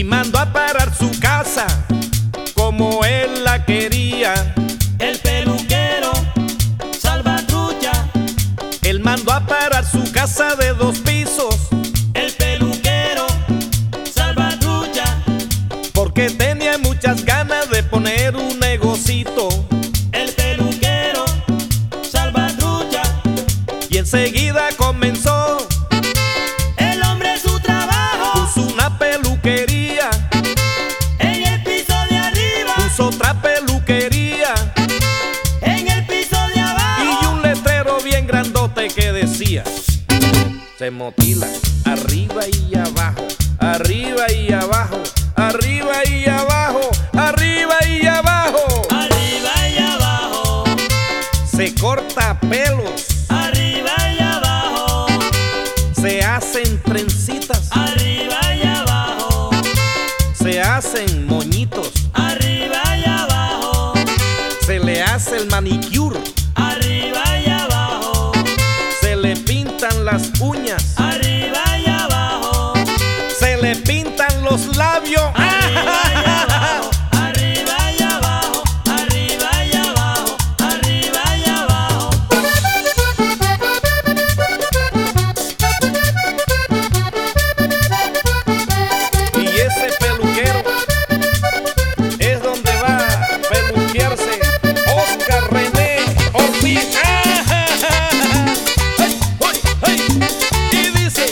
mandó a parar su casa como él la quería. El peluquero Salvatrucha. Él mandó a parar su casa de 2 pisos. El peluquero Salvatrucha. Porque tenía muchas ganas de poner un negocito. El peluquero Salvatrucha. Y enseguida comenzó. El hombre su trabajo. Puso una peluquería. En el piso de arriba. Puso otra peluquería. En el piso de abajo. Y un letrero bien grandote que decía: se motila arriba y abajo, arriba y abajo, arriba y abajo, arriba y abajo. Arriba y abajo. Se corta pelos, Arriba y abajo. se hacen trencitas, Arriba y abajo. se hacen moñitos, Arriba y abajo. se le hace el manicure, Arriba y abajo. se le pintan las uñas, Arriba y abajo. se le pintan los labios. Arriba y abajo. Arriba y abajo. Arriba y abajo. Arriba y abajo. Y ese peluquero es donde va a peluquearse Oscar René Ortiz. Y dice,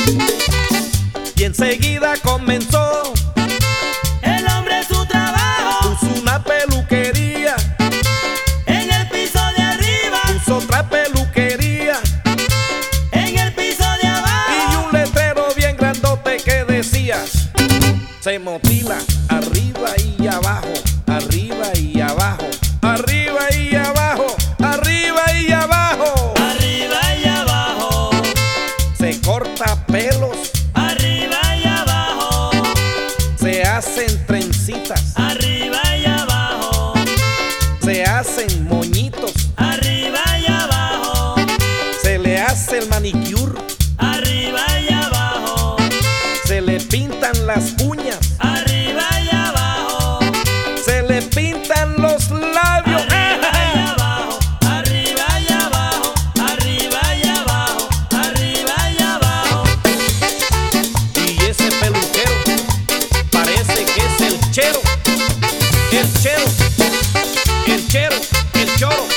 y enseguida comenzó. El hombre su trabajo. Puso una peluquería, En el piso de arriba. puso otra peluquería. En el piso de Y abajo. un letrero bien grandote que decía: se motila arriba y abajo, arriba y abajo, arriba y abajo, arriba y abajo. Arriba y abajo. Se corta pelos, Arriba y abajo. se hacen trencitas, Arriba y abajo. se hacen moñitos, Arriba y abajo. se le hace el manicure, Arriba y abajo. se le pintan las uñas, Arriba y abajo. se le pintan los labios. Arriba y abajo. Arriba y abajo. Arriba y abajo. Arriba y abajo. Y ese peluquero parece que es el chero, el chero, el chero, el choro.